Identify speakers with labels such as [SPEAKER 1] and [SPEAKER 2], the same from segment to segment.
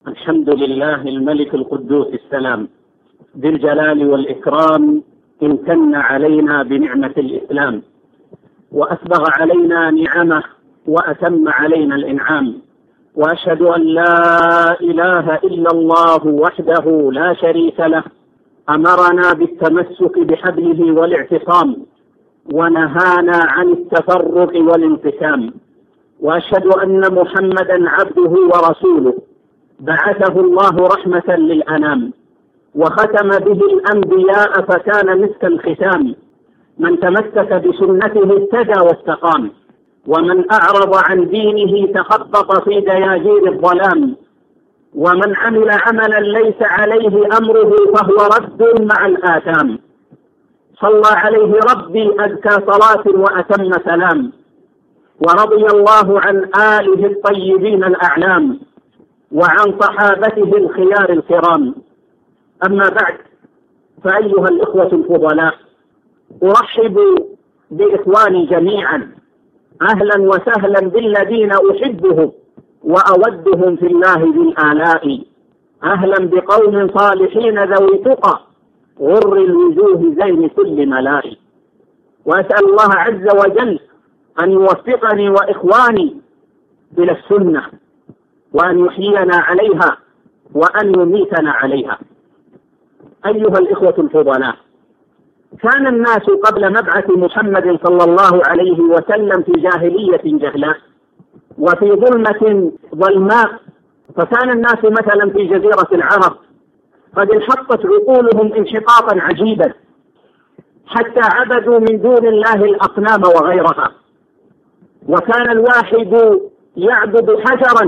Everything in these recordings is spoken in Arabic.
[SPEAKER 1] الحمد لله الملك القدوس السلام ذي الجلال والإكرام، امتن علينا بنعمة الإسلام وأسبغ علينا نعمه وأتم علينا الإنعام، وأشهد أن لا إله إلا الله وحده لا شريك له، أمرنا بالتمسك بحبله والاعتصام ونهانا عن التفرق والانقسام، وأشهد أن محمدا عبده ورسوله بعثه الله رحمة للأنام وختم به الأنبياء فكان مسك الختام، من تمسك بسنته اهتدى واستقام، ومن أعرض عن دينه تخبط في دياجير الظلام، ومن عمل عملا ليس عليه أمره فهو رد مع الآثام. صلى عليه ربي أزكى صلاة وأتم سلام، ورضي الله عن آله الطيبين الأعلام وعن صحابته الخيار الكرام. أما بعد، فأيها الإخوة الفضلاء، أرحب بإخواني جميعا، أهلا وسهلا بالذين أحبهم وأودهم في الله بالآلاء، أهلا بقوم صالحين ذوي تقى غر الوجوه زين كل ملاء. وأسأل الله عز وجل أن يوفقني وإخواني إلى السنة، وأن يحيينا عليها وأن يميتنا عليها. أيها الإخوة الفضلاء، كان الناس قبل مبعث محمد صلى الله عليه وسلم في جاهلية جهلاء وفي ظلمة ظلماء، فكان الناس مثلا في جزيرة العرب قد انحطت عقولهم انحطاطا عجيبا حتى عبدوا من دون الله الأصنام وغيرها، وكان الواحد يعبد حجرا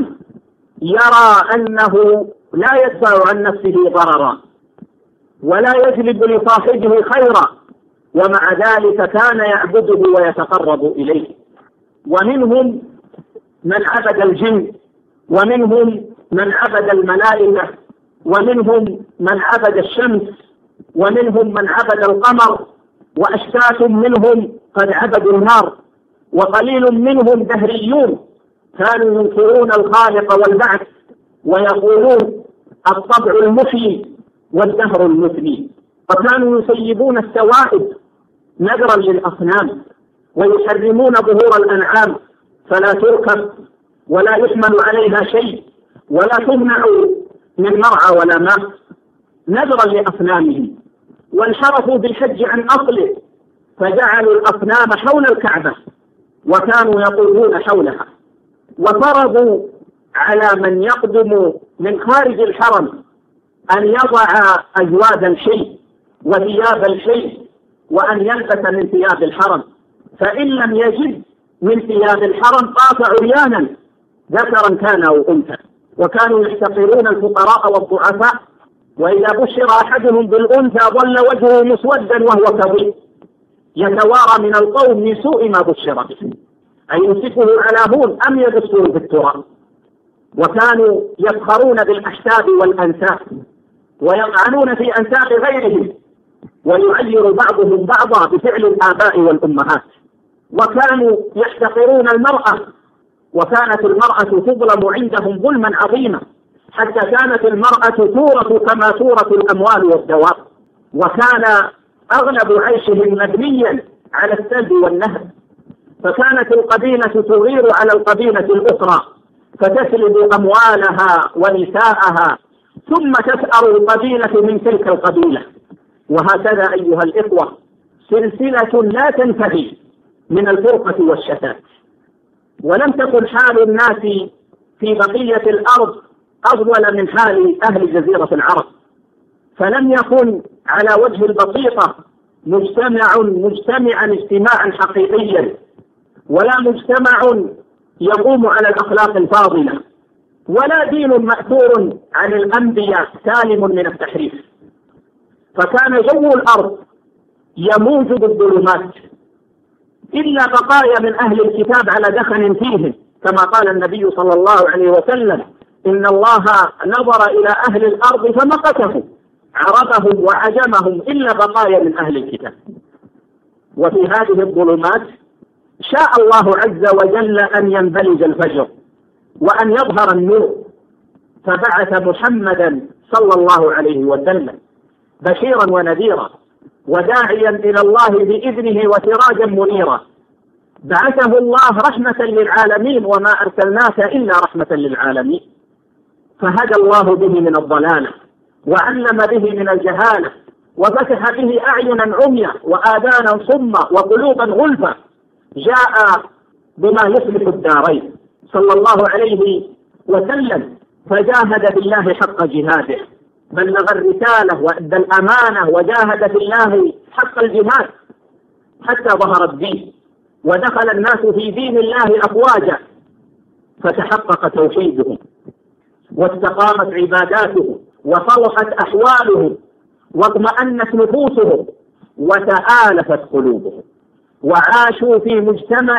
[SPEAKER 1] يرى أنه لا يدفع عن نفسه ضررا ولا يجلب لصاحبه خيرا، ومع ذلك كان يعبده ويتقرب إليه. ومنهم من عبد الجن، ومنهم من عبد الملائكة، ومنهم من عبد الشمس، ومنهم من عبد القمر، وأشتات منهم قد عبدوا النار، وقليل منهم دهريون كانوا ينكرون الخالق والبعث ويقولون الطبع المحيي والدهر المثني، وكانوا يسيبون السوائب نذرا للأصنام، ويحرمون ظهور الأنعام فلا تركب ولا يحمل عليها شيء ولا تمنع من مرعى ولا ماء نذرا لأصنامهم، وانحرفوا بالحج عن أصله فجعلوا الأصنام حول الكعبة وكانوا يطوفون حولها، وفرضوا على من يقدم من خارج الحرم أن يضع أجواد الشيء وثياب الشيء وأن يلبس من ثياب الحرم، فإن لم يجد من ثياب الحرم طاف عريانا ذكرا كان أو أنثى، وكانوا يحتقرون الفقراء والضعفاء، وإذا بشر أحدهم بالأنثى ظل وجهه مسودا وهو كظيم يتوارى من القوم من سوء ما بشر به، أي يمسكه على هون أم يدسه في التراب. وكانوا يفخرون بالأحساب والأنساب ويطعنون في أنساب غيرهم ويعير بعضهم بعضا بفعل الآباء والأمهات، وكانوا يحتقرون المرأة، وكانت المرأة تظلم عندهم ظلما عظيما حتى كانت المرأة تورث كما تورث الأموال والدواب، وكان أغلب عيشهم مبنيا على السلب والنهب، فكانت القبيلة تغير على القبيلة الأخرى فتسلب أموالها ونساءها ثم تسأر القبيلة من تلك القبيلة، وهكذا أيها الإخوة سلسلة لا تنتهي من الفرقة والشتات. ولم تكن حال الناس في بقية الأرض أفضل من حال أهل جزيرة العرب، فلم يكن على وجه البسيطة مجتمعا اجتماعا حقيقيا، ولا مجتمع يقوم على الأخلاق الفاضلة، ولا دين مأثور عن الأنبياء سالم من التحريف، فكان جو الأرض يموج بالظلمات إلا بقايا من أهل الكتاب على دخن فيهم، كما قال النبي صلى الله عليه وسلم: إن الله نظر إلى أهل الأرض فمقتهم عربهم وعجمهم إلا بقايا من أهل الكتاب. وفي هذه الظلمات شاء الله عز وجل أن ينبلج الفجر وأن يظهر النور، فبعث محمدا صلى الله عليه وسلم بشيرا ونذيرا وداعيا إلى الله بإذنه وسراجا منيرا. بعثه الله رحمة للعالمين وما أرسلناك إلا رحمة للعالمين. فهدى الله به من الضلالة وعلم به من الجهالة وفتح به أعينا عميا وآذانا صما وقلوبا غلفا. جاء بما يصلح الدارين صلى الله عليه وسلم فجاهد بالله حق جهاده، بلغ الرسالة وأدى الأمانة وجاهد في الله حق الجهاد حتى ظهر الدين ودخل الناس في دين الله أفواجا، فتحقق توحيدهم واستقامت عباداتهم وصلحت أحوالهم واطمأنت نفوسهم وتآلفت قلوبهم وعاشوا في مجتمع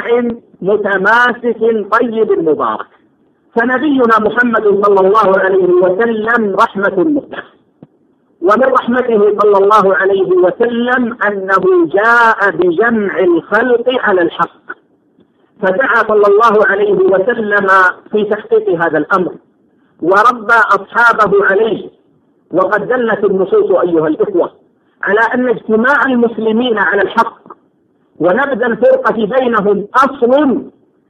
[SPEAKER 1] متماسك طيب مبارك. فنبينا محمد صلى الله عليه وسلم رحمة مهداة، ومن رحمته صلى الله عليه وسلم أنه جاء بجمع الخلق على الحق، فدعا صلى الله عليه وسلم في تحقيق هذا الأمر وربى أصحابه عليه. وقد دلت النصوص أيها الإخوة على أن اجتماع المسلمين على الحق ونبذ الفرقة بينهم أصل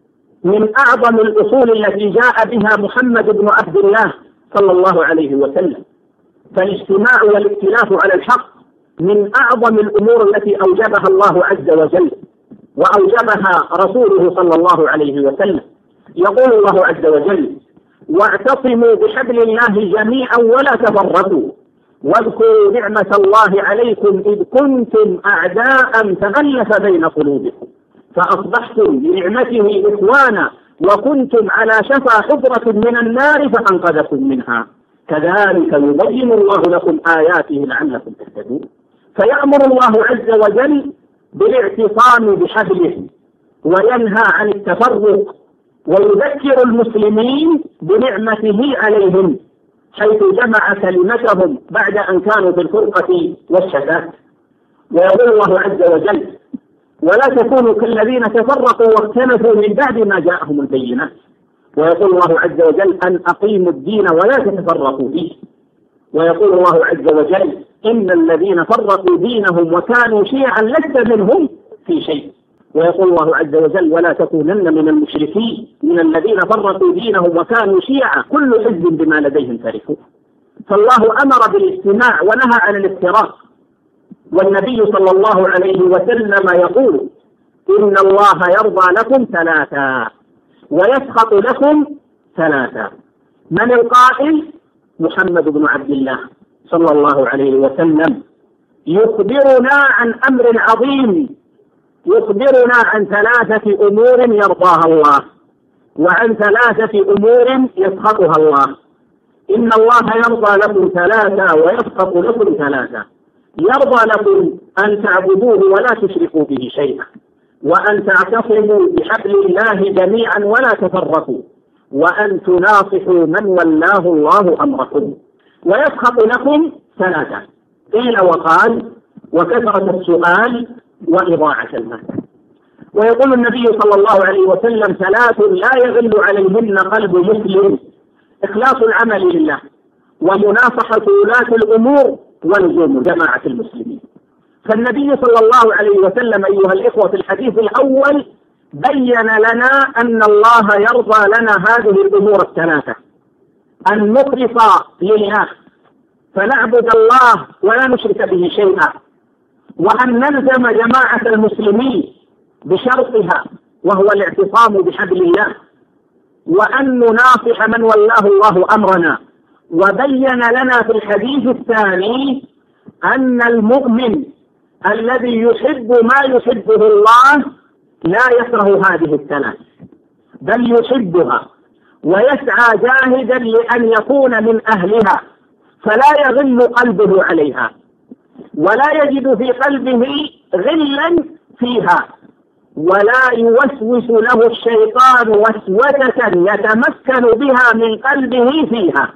[SPEAKER 1] من أعظم الأصول التي جاء بها محمد بن عبد الله صلى الله عليه وسلم. فالاجتماع والاختلاف على الحق من أعظم الأمور التي أوجبها الله عز وجل وأوجبها رسوله صلى الله عليه وسلم. يقول الله عز وجل: واعتصموا بحبل الله جميعا ولا تفرقوا واذكروا نعمة الله عليكم إذ كنتم أعداء فألف بين قلوبكم فأصبحتم بنعمته إخوانا وكنتم على شفا حفرة من النار فأنقذكم منها كذلك يبين الله لكم آياته لعلكم تهتدون. فيأمر الله عز وجل بالاعتصام بحبله وينهى عن التفرق ويذكر المسلمين بنعمته عليهم حيث جمع كلمتهم بعد أن كانوا في الفرقة والشتات. ويقول الله عز وجل: ولا تكونوا كالذين تفرقوا واختلفوا من بعد ما جاءهم البينات. ويقول الله عز وجل: أن أقيموا الدين ولا تتفرقوا فيه. ويقول الله عز وجل: إن الذين فرقوا دينهم وكانوا شيعا لست منهم في شيء. ويقول الله عز وجل: ولا تكونن من المشركين من الذين فرقوا دينهم وكانوا شيعا كل حزب بما لديهم فرحون. فالله أمر بالاجتماع ونهى عن الافتراق. والنبي صلى الله عليه وسلم يقول: إن الله يرضى لكم ثلاثا ويسخط لكم ثلاثا. من القائل؟ محمد بن عبد الله صلى الله عليه وسلم يخبرنا عن أمر عظيم، يخبرنا عن ثلاثة أمور يرضاها الله وعن ثلاثة أمور يسخطها الله. إن الله يرضى لكم ثلاثة ويسخط لكم ثلاثة. يرضى لكم أن تعبدوه ولا تشركوا به شيئا، وأن تعتصموا بحبل الله جميعا ولا تفرقوا، وأن تناصحوا من ولاه الله أمركم. ويسخط لكم ثلاثة: قيل وقال وكثرة السؤال وإضاعة المال. ويقول النبي صلى الله عليه وسلم: ثلاث لا يغل عليهن قلب مسلم: إخلاص العمل لله ومناصحة ولاة الأمور ولزوم جماعة المسلمين. فالنبي صلى الله عليه وسلم أيها الإخوة في الحديث الأول بين لنا أن الله يرضى لنا هذه الأمور الثلاثة: أن نخلص لله فنعبد الله ولا نشرك به شيئا، وأن نلزم جماعة المسلمين بشرطها وهو الاعتصام بحبل الله، وأن نناصح من ولاه الله أمرنا. وبين لنا في الحديث الثاني أن المؤمن الذي يحب ما يحبه الله لا يكره هذه الثلاث بل يحبها ويسعى جاهدا لأن يكون من أهلها، فلا يغل قلبه عليها ولا يجد في قلبه غلا فيها، ولا يوسوس له الشيطان وسوسة يتمكن بها من قلبه فيها،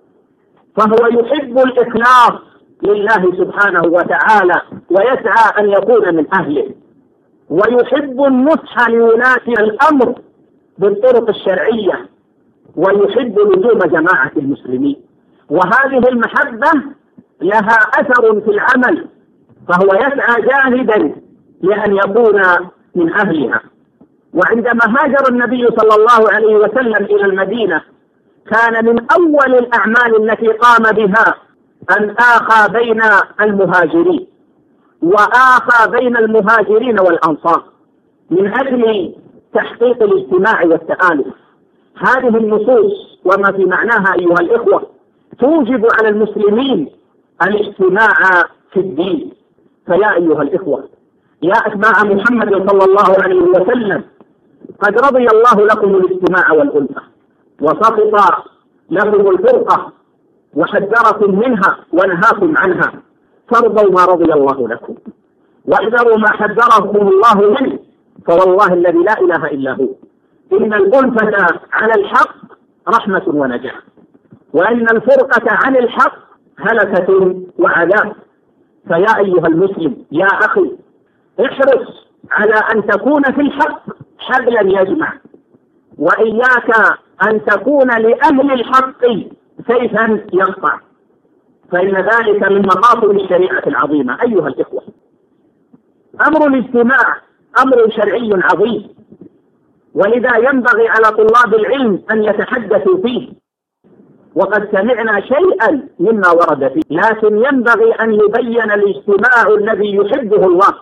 [SPEAKER 1] فهو يحب الإخلاص لله سبحانه وتعالى ويسعى أن يكون من أهله، ويحب النصح لولاة الأمر بالطرق الشرعية ويحب لزوم جماعة المسلمين، وهذه المحبة لها أثر في العمل، فهو يسعى جاهدا لأن يكون من أهلها. وعندما هاجر النبي صلى الله عليه وسلم إلى المدينة كان من أول الأعمال التي قام بها أن آخى بين المهاجرين، وآخى بين المهاجرين والأنصار من أجل تحقيق الاجتماع والتآلف. هذه النصوص وما في معناها أيها الإخوة توجب على المسلمين الاجتماع في الدين. فيا أيها الإخوة، يا أتباع محمد صلى الله عليه وسلم، قد رضي الله لكم الاجتماع والألفة، وسخط لكم الفرقة، وحذركم منها ونهاكم عنها، فارضوا ما رضي الله لكم واحذروا ما حذركم الله منه، فوالله الذي لا إله إلا هو إن الألفة على الحق رحمة ونجاة، وإن الفرقة عن الحق هلكة وعذاب. فيا أيها المسلم يا أخي، احرص على أن تكون في الحق حبلا يجمع، وإياك أن تكون لأهل الحق سيفا يقطع، فإن ذلك من مقاصد الشريعة العظيمة. أيها الإخوة، أمر الاجتماع أمر شرعي عظيم، ولذا ينبغي على طلاب العلم أن يتحدثوا فيه، وقد سمعنا شيئا مما ورد فيه، لكن ينبغي أن يبين الاجتماع الذي يحبه الله،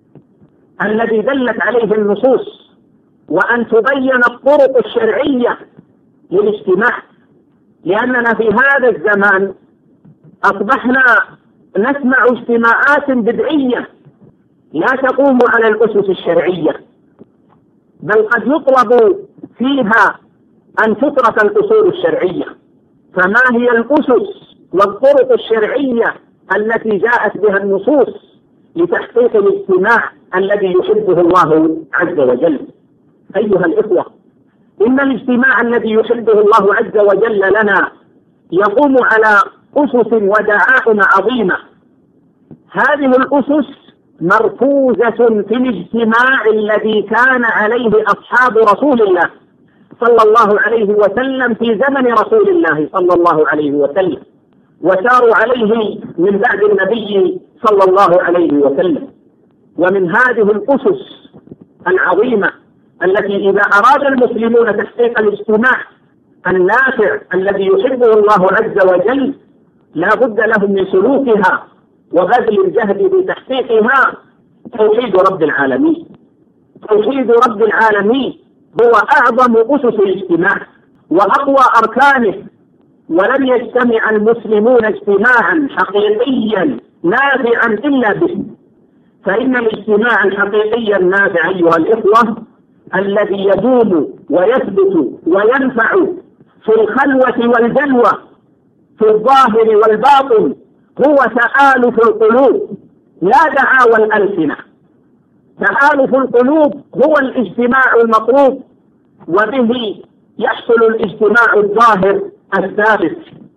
[SPEAKER 1] الذي دلت عليه النصوص، وأن تبين الطرق الشرعية للاجتماع، لأننا في هذا الزمان أصبحنا نسمع اجتماعات بدعية لا تقوم على الأسس الشرعية، بل قد يطلب فيها أن تترك الأصول الشرعية. فما هي الأسس والطرق الشرعية التي جاءت بها النصوص لتحقيق الاجتماع الذي يحبه الله عز وجل؟ أيها الإخوة، إن الاجتماع الذي يحبه الله عز وجل لنا يقوم على أسس ودعائم عظيمة. هذه الأسس مركوزة في الاجتماع الذي كان عليه أصحاب رسول الله صلى الله عليه وسلم في زمن رسول الله صلى الله عليه وسلم، وساروا عليه من بعد النبي صلى الله عليه وسلم. ومن هذه الأسس العظيمة التي إذا أراد المسلمون تحقيق الاجتماع النافع الذي يحبه الله عز وجل لا بد لهم من سلوكها وبذل الجهد في تحقيقها توحيد رب العالمين. توحيد رب العالمين هو أعظم أسس الاجتماع وأقوى أركانه، ولن يجتمع المسلمون اجتماعا حقيقيا نافعا إلا به. فإن الاجتماع الحقيقي النافع أيها الإخوة الذي يدوم ويثبت وينفع في الخلوة والجلوة، في الظاهر والباطن، هو تآلف القلوب لا دعاوى الألسنة. تآلف القلوب هو الاجتماع المطلوب، وبه يحصل الاجتماع الظاهر الثابت،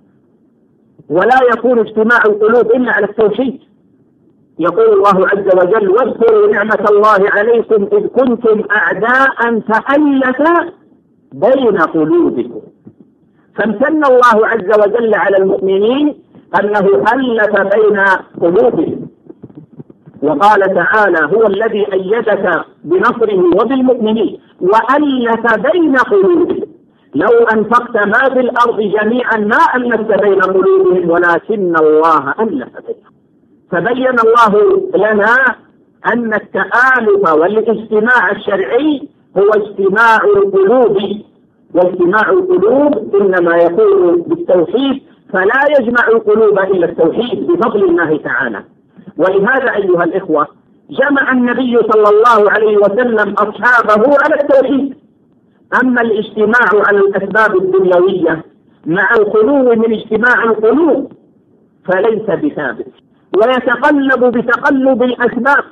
[SPEAKER 1] ولا يكون اجتماع القلوب إلا على التوحيد. يقول الله عز وجل: واذكروا نعمة الله عليكم إذ كنتم أعداء فألف بين قلوبكم. فامتن الله عز وجل على المؤمنين أنه ألف بين قلوبهم، وقال تعالى: هو الذي أيدك بنصره وبالمؤمنين وألف بين قلوبهم لو أنفقت ما في الأرض جميعا ما ألفت بين قلوبهم ولكن الله ألف بينهم. فبين الله لنا أن التآلف والاجتماع الشرعي هو اجتماع القلوب، واجتماع القلوب إنما يكون بالتوحيد، فلا يجمع القلوب إلا التوحيد بفضل الله تعالى. ولهذا أيها الإخوة جمع النبي صلى الله عليه وسلم أصحابه على التوحيد. أما الاجتماع على الأسباب الدنيوية مع الخلو من اجتماع القلوب فليس بثابت، ويتقلب بتقلب الأسباب،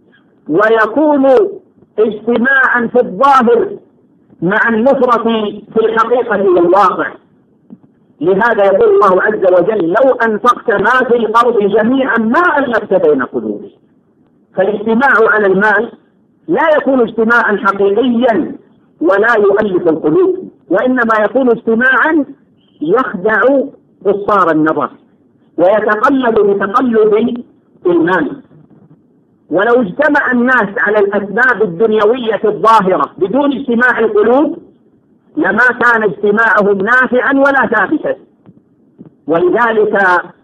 [SPEAKER 1] ويكون اجتماعا في الظاهر مع النصرة في الحقيقة والواقع. لهذا يقول الله عز وجل: لو أنفقت ما في الأرض جميعا ما ألفت بين قلوبهم. فالاجتماع على المال لا يكون اجتماعا حقيقيا ولا يؤلف القلوب، وإنما يكون اجتماعا يخدع قصار النظر ويتقلب بتقلب المال. ولو اجتمع الناس على الأسباب الدنيوية الظاهرة بدون اجتماع القلوب لما كان اجتماعهم نافعا ولا ثابتا. ولذلك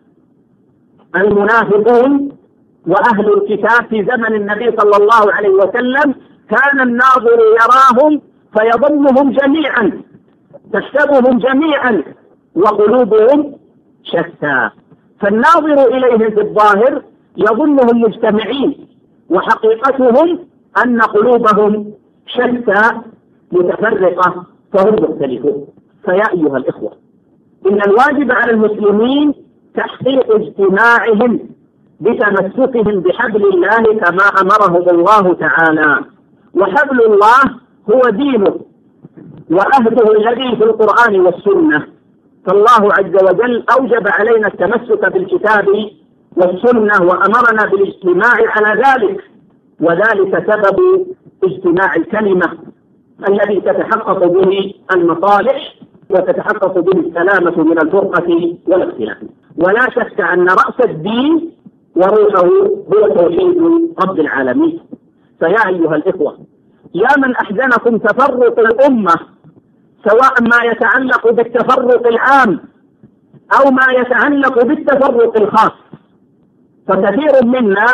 [SPEAKER 1] المنافقون وأهل الكتاب في زمن النبي صلى الله عليه وسلم كان الناظر يراهم فيظنهم جميعا، تحسبهم جميعا وقلوبهم شتى. فالناظر إليهم في الظاهر يظنهم مجتمعين وحقيقتهم أن قلوبهم شتى متفرقة فهم مختلفون. فيا أيها الإخوة، إن الواجب على المسلمين تحقيق اجتماعهم بتمسكهم بحبل الله كما أمرهم الله تعالى. وحبل الله هو دينه وعهده الذي في القرآن والسنة. فالله عز وجل أوجب علينا التمسك بالكتاب والسنة وأمرنا بالاجتماع على ذلك، وذلك سبب اجتماع الكلمة الذي تتحقق به المصالح وتتحقق به السلامة من الفرقة والاختلاف. ولا شك أن رأس الدين وروحه هو توحيد رب العالمين. فيا أيها الإخوة، يا من أحزنكم تفرق الأمة، سواء ما يتعلق بالتفرق العام أو ما يتعلق بالتفرق الخاص. فكثير منا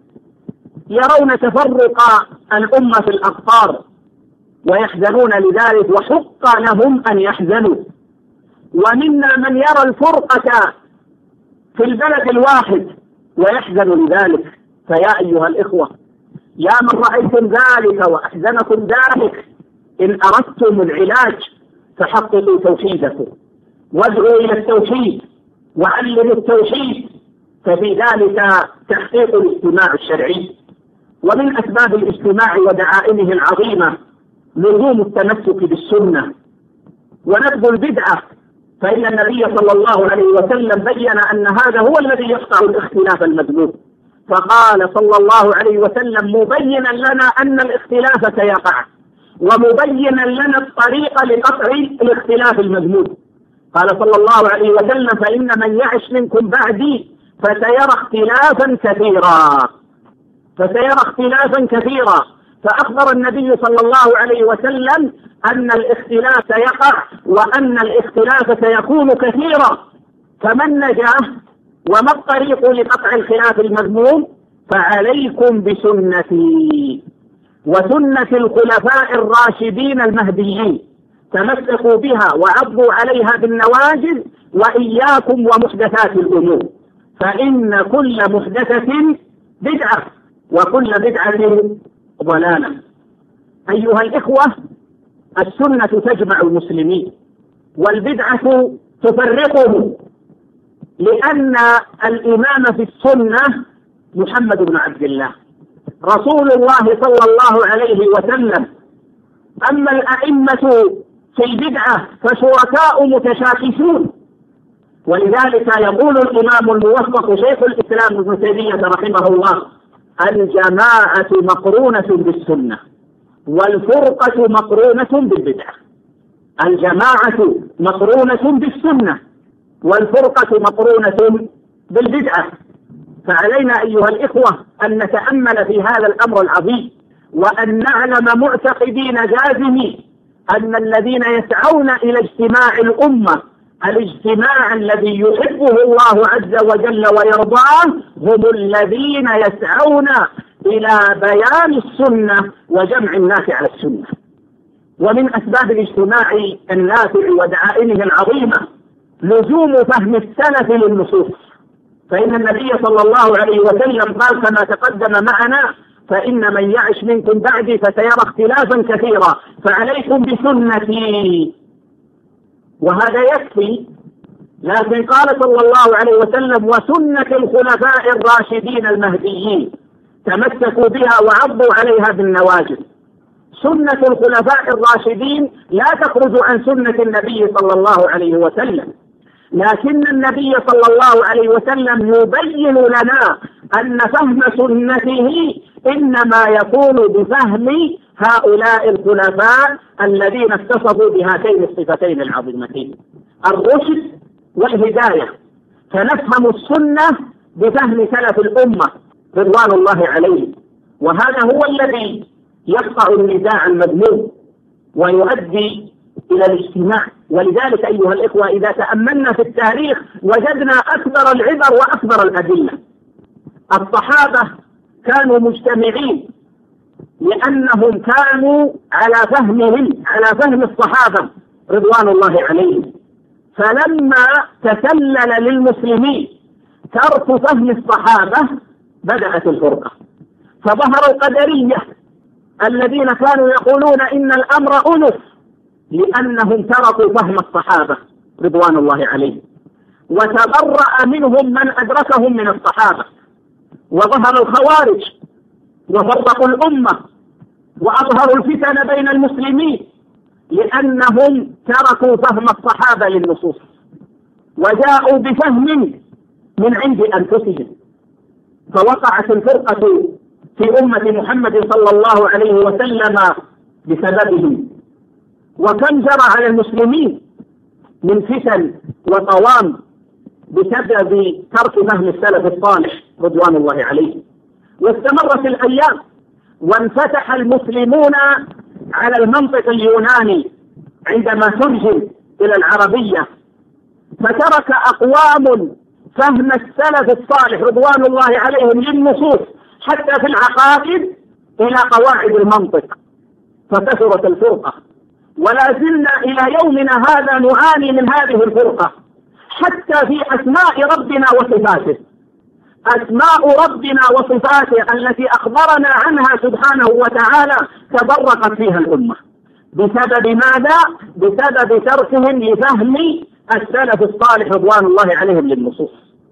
[SPEAKER 1] يرون تفرق الأمة في الأقطار ويحزنون لذلك، وحق لهم أن يحزنوا. ومنا من يرى الفرقة في البلد الواحد ويحزن لذلك. فيا أيها الإخوة، يا من رأيتم ذلك وأحزنكم ذلك، إن أردتم العلاج فحققوا توحيدكم وادعوا إلى التوحيد وعلموا التوحيد، ففي ذلك تحقيق الاجتماع الشرعي. ومن أسباب الاجتماع ودعائمه العظيمة لزوم التمسك بالسنة ونبذ البدعة، فإن النبي صلى الله عليه وسلم بين أن هذا هو الذي يقطع الاختلاف المذموم، فقال صلى الله عليه وسلم مبينا لنا أن الاختلاف سيقع ومبينا لنا الطريق لقطع الاختلاف المذموم. قال صلى الله عليه وسلم فإن من يعش منكم بعدي فسيرى اختلافا كثيرا. فأخبر النبي صلى الله عليه وسلم أن الاختلاف سيقع وأن الاختلاف سيكون كثيرا. فمن نجاه وما الطريق لقطع الخلاف المذموم؟ فعليكم بسنتي وسنة الخلفاء الراشدين المهديين، تمسكوا بها وعضوا عليها بالنواجذ، وإياكم ومحدثات الأمور، فإن كل محدثة بدعة وكل بدعة ضلالة. أيها الإخوة، السنة تجمع المسلمين والبدعة تفرقهم، لأن الإمام في السنة محمد بن عبد الله رسول الله صلى الله عليه وسلم. أما الأئمة في البدعة فشركاء متشاكسون. ولذلك يقول الإمام الموفق شيخ الإسلام ابن تيمية رحمه الله: الجماعة مقرونة بالسنة والفرقة مقرونة بالبدعة. الجماعة مقرونة بالسنة والفرقة مقرونة بالبدعة. فعلينا أيها الإخوة أن نتأمل في هذا الأمر العظيم، وأن نعلم معتقدين جازمين أن الذين يسعون إلى اجتماع الأمة، الاجتماع الذي يحبه الله عز وجل ويرضاه، هم الذين يسعون إلى بيان السنة وجمع الناس على السنة. ومن أسباب الاجتماع النافع ودعائمه العظيمة لزوم فهم السلف للنصوص، فإن النبي صلى الله عليه وسلم قال كما تقدم معنا: فإن من يعش منكم بعدي فسيرى اختلافا كثيرا فعليكم بسنتي. وهذا يكفي، لكن قال صلى الله عليه وسلم: وسنة الخلفاء الراشدين المهديين، تمسكوا بها وعضوا عليها بالنواجذ. سنة الخلفاء الراشدين لا تخرج عن سنة النبي صلى الله عليه وسلم، لكن النبي صلى الله عليه وسلم يبين لنا أن فهم سنته إنما يكون بفهم هؤلاء الخلفاء الذين اتصفوا بهاتين الصفتين العظيمتين، الرشد والهداية. فنفهم السنة بفهم سلف الأمة رضوان الله عليهم، وهذا هو الذي يقطع النزاع المذموم ويؤدي إلى الاجتماع. ولذلك أيها الإخوة إذا تأملنا في التاريخ وجدنا أكبر العبر وأكبر الأدلة. الصحابة كانوا مجتمعين لأنهم كانوا على فهم الصحابة رضوان الله عليهم، فلما تسلل للمسلمين ترك فهم الصحابة بدأت الفرقة، فظهر القدرية الذين كانوا يقولون إن الأمر أنف لأنهم تركوا فهم الصحابة رضوان الله عليهم، وتبرأ منهم من أدركهم من الصحابة، وظهر الخوارج وفرقوا الأمة وأظهروا الفتن بين المسلمين لأنهم تركوا فهم الصحابة للنصوص وجاءوا بفهم من عند أنفسهم، فوقعت الفرقة في أمة محمد صلى الله عليه وسلم بسببهم. وكم جرى على المسلمين من فتن وطوام بسبب ترك فهم السلف الصالح رضوان الله عليه. واستمرت الأيام وانفتح المسلمون على المنطق اليوناني عندما ترجم إلى العربية، فترك أقوام فهم السلف الصالح رضوان الله عليهم للنصوص حتى في العقائد إلى قواعد المنطق، فكثرت الفرقة. ولا زلنا إلى يومنا هذا نعاني من هذه الفرقة حتى في أسماء ربنا وصفاته. أسماء ربنا وصفاته التي أخبرنا عنها سبحانه وتعالى تبرقت فيها الأمة بسبب ماذا؟ بسبب تركهم لفهم السلف الصالح رضوان الله عليهم للنصوص.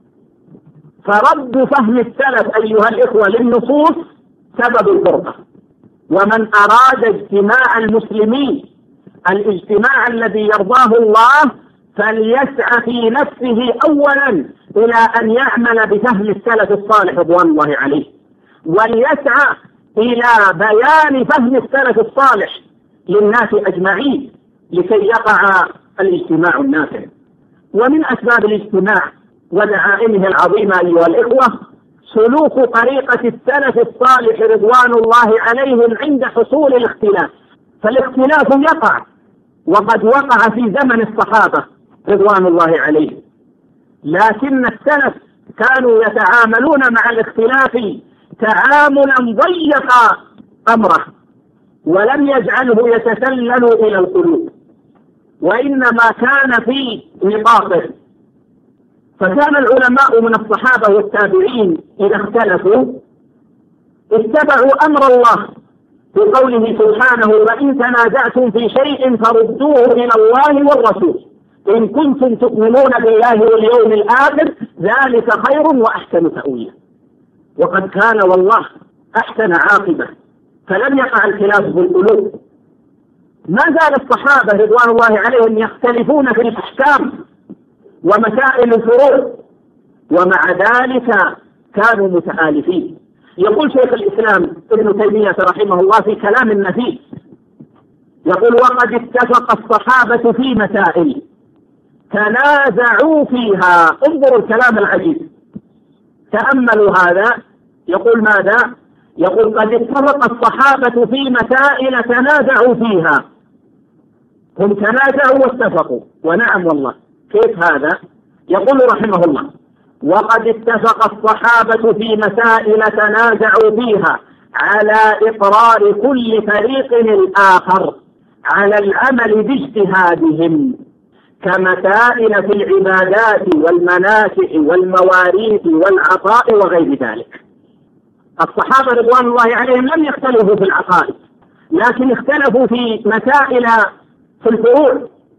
[SPEAKER 1] فرد فهم السلف أيها الإخوة للنصوص سبب الفرقة. ومن أراد اجتماع المسلمين الاجتماع الذي يرضاه الله فليسعى في نفسه أولا إلى أن يعمل بفهم السلف الصالح رضوان الله عليه، وليسعى إلى بيان فهم السلف الصالح للناس أجمعين لكي يقع الاجتماع النافع. ومن أسباب الاجتماع ودعائمه العظيمة أيها الإخوة سلوك طريقة السلف الصالح رضوان الله عليهم عند حصول الاختلاف. فالاختلاف يقع، وقد وقع في زمن الصحابة رضوان الله عليهم، لكن السلف كانوا يتعاملون مع الاختلاف تعاملا ضيق أمره، ولم يجعله يتسلل إلى القلوب، وإنما كان في نطاقه. فكان العلماء من الصحابة والتابعين إذا اختلفوا اتبعوا أمر الله بقوله سبحانه: وإن تنازعتم في شيء فردوه إلى الله والرسول إن كنتم تؤمنون بالله واليوم الآخر ذلك خير وأحسن تأويلا. وقد كان والله أحسن عاقبة، فلم يقع الخلاف بالقلوب. ما زال الصحابة رضوان الله عليهم يختلفون في الأحكام ومسائل الفروع، ومع ذلك كانوا متآلفين. يقول شيخ الإسلام ابن تيمية رحمه الله في كلام نفيس، يقول: وقد اتفق الصحابة في مسائل تنازعوا فيها. انظروا الكلام العجيب، تأملوا هذا. يقول ماذا؟ يقول: قد اتفق الصحابة في مسائل تنازعوا فيها. هم تنازعوا واتفقوا، ونعم والله. كيف هذا؟ يقول رحمه الله: وقد اتفق الصحابة في مسائل تنازعوا فيها على إقرار كل فريق الآخر على العمل باجتهادهم، كمسائل في العبادات والمناسك والمواريث والعطاء وغير ذلك. الصحابة رضوان الله عليهم لم يختلفوا في العقائد، لكن اختلفوا في مسائل في الفروع،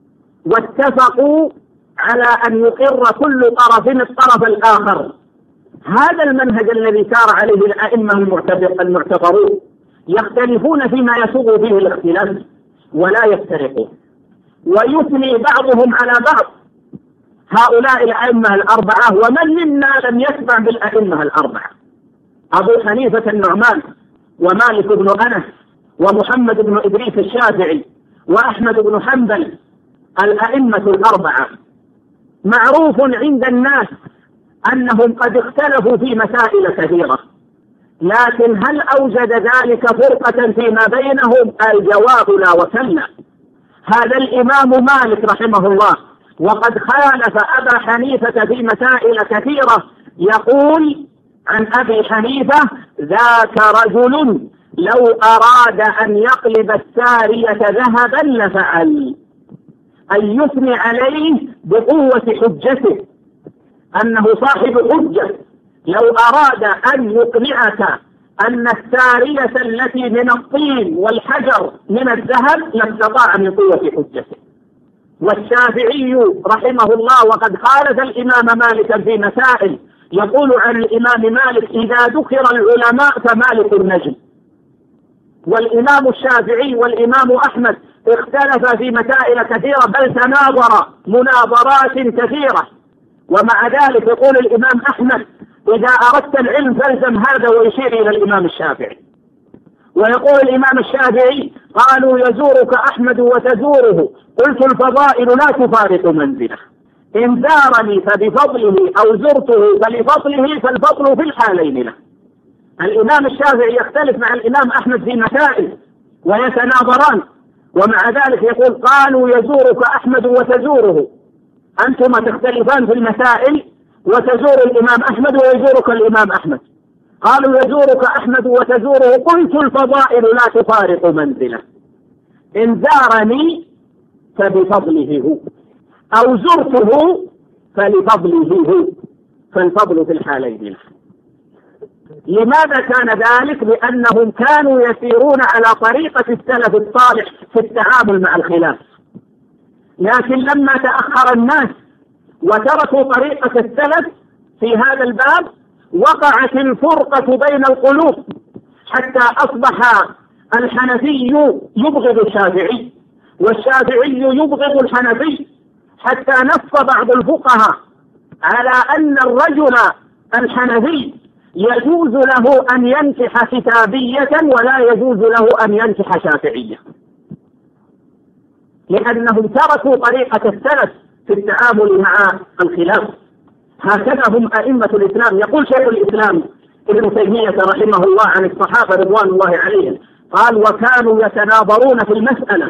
[SPEAKER 1] واتفقوا على أن يقر كل طرف الطرف الآخر. هذا المنهج الذي سار عليه الأئمة المعتبرون، يختلفون فيما يسوغ فيه الاختلاف ولا يفترقون، ويثني بعضهم على بعض هؤلاء الأئمة الأربعة. ومن منا لم يتبع بالأئمة الأربعة؟ أبو حنيفة النعمان ومالك بن أنس ومحمد بن إدريس الشافعي وأحمد بن حنبل الأئمة الأربعة معروف عند الناس أنهم قد اختلفوا في مسائل كثيرة، لكن هل أوجد ذلك فرقة فيما بينهم؟ الجواب لا وكلا. هذا الإمام مالك رحمه الله وقد خالف أبا حنيفة في مسائل كثيرة، يقول عن أبي حنيفة: ذاك رجل لو أراد أن يقلب السارية ذهبا لفعل، أن يثني عليه بقوة حجته أنه صاحب حجة، لو أراد أن يقنعك أن السارية التي من الطين والحجر من الذهب لاستطاع من قوة حجته. والشافعي رحمه الله وقد خالف الإمام مالكا في مسائل، يقول عن الإمام مالك: إذا ذكر العلماء فمالك النجم. والإمام الشافعي والإمام أحمد اختلف في مسائل كثيرة، بل تناظر مناظرات كثيرة، ومع ذلك يقول الإمام أحمد: إذا أردت العلم فالزم هذا، ويشير إلى الإمام الشافعي. ويقول الإمام الشافعي: قالوا يزورك أحمد وتزوره، قلت الفضائل لا تفارق منزله، إن زارني فبفضله أو زرته فلفضله، فالفضل في الحالين له. الإمام الشافعي يختلف مع الإمام أحمد في مسائل ويتناظران، ومع ذلك يقول: قالوا يزورك أحمد وتزوره، أنتما تختلفان في المسائل وتزور الإمام أحمد ويزورك الإمام أحمد. قالوا يزورك أحمد وتزوره، قلت الفضائل لا تفارق منزله، إن زارني فبفضله هو أو زرته فلفضله هو، فالفضل في الحالين له. لماذا كان ذلك؟ لأنهم كانوا يسيرون على طريقة السلف الصالح في التعامل مع الخلاف، لكن لما تأخر الناس وتركوا طريقة السلف في هذا الباب وقعت الفرقة بين القلوب، حتى أصبح الحنفي يبغض الشافعي والشافعي يبغض الحنفي، حتى نص بعض الفقهاء على أن الرجل الحنفي يجوز له أن ينكح كتابية ولا يجوز له أن ينكح شافعية، لأنهم تركوا طريقة السلف في التعامل مع الخلاف. هكذا هم أئمة الإسلام. يقول شيخ الإسلام ابن تيمية رحمه الله عن الصحابة رضوان الله عليهم، قال: وكانوا يتناظرون في المسألة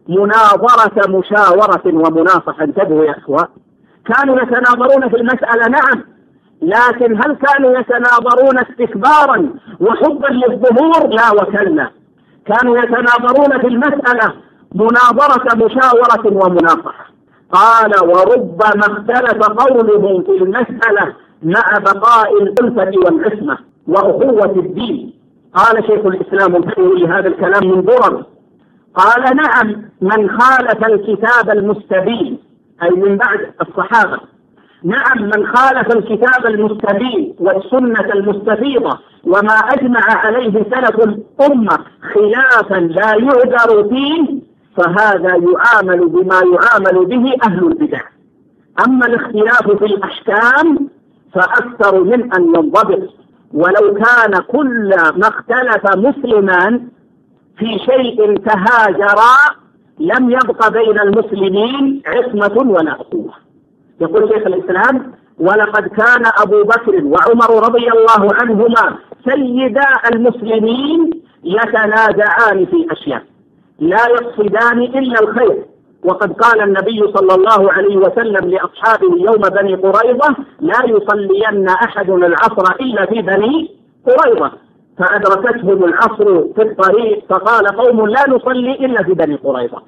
[SPEAKER 1] مناظرة مشاورة ومناصحة. انتبهوا يا أخوان، كانوا يتناظرون في المسألة نعم، لكن هل كانوا يتناظرون استكبارا وحبا للظهور؟ لا وكلا، كانوا يتناظرون في المسألة مناظرة مشاورة ومناصحة. قال: وربما اختلف قولهم في المسألة مع بقاء الألفة والعصمة وأخوة الدين. قال شيخ الإسلام الحوي هذا الكلام من درر، قال: نعم، من خالف الكتاب المستبين، أي من بعد الصحابة، نعم من خالف الكتاب المستبين والسنة المستفيضة وما أجمع عليه سلف الأمة خلافا لا يعذر فيه، فهذا يعامل بما يعامل به أهل البدع. أما الاختلاف في الأحكام فأكثر من أن ينضبط، ولو كان كل ما اختلف مسلمان في شيء تهاجرا لم يبق بين المسلمين عصمة ولا أخوة. يقول شيخ الإسلام: ولقد كان أبو بكر وعمر رضي الله عنهما سيدا المسلمين يتنازعان في أشياء لا يقصدان إلا الخير. وقد قال النبي صلى الله عليه وسلم لأصحابه يوم بني قريظة: لا يصلين أحد العصر إلا في بني قريظة، فأدركتهم العصر في الطريق فقال قوم: لا نصلي إلا في بني قريظة،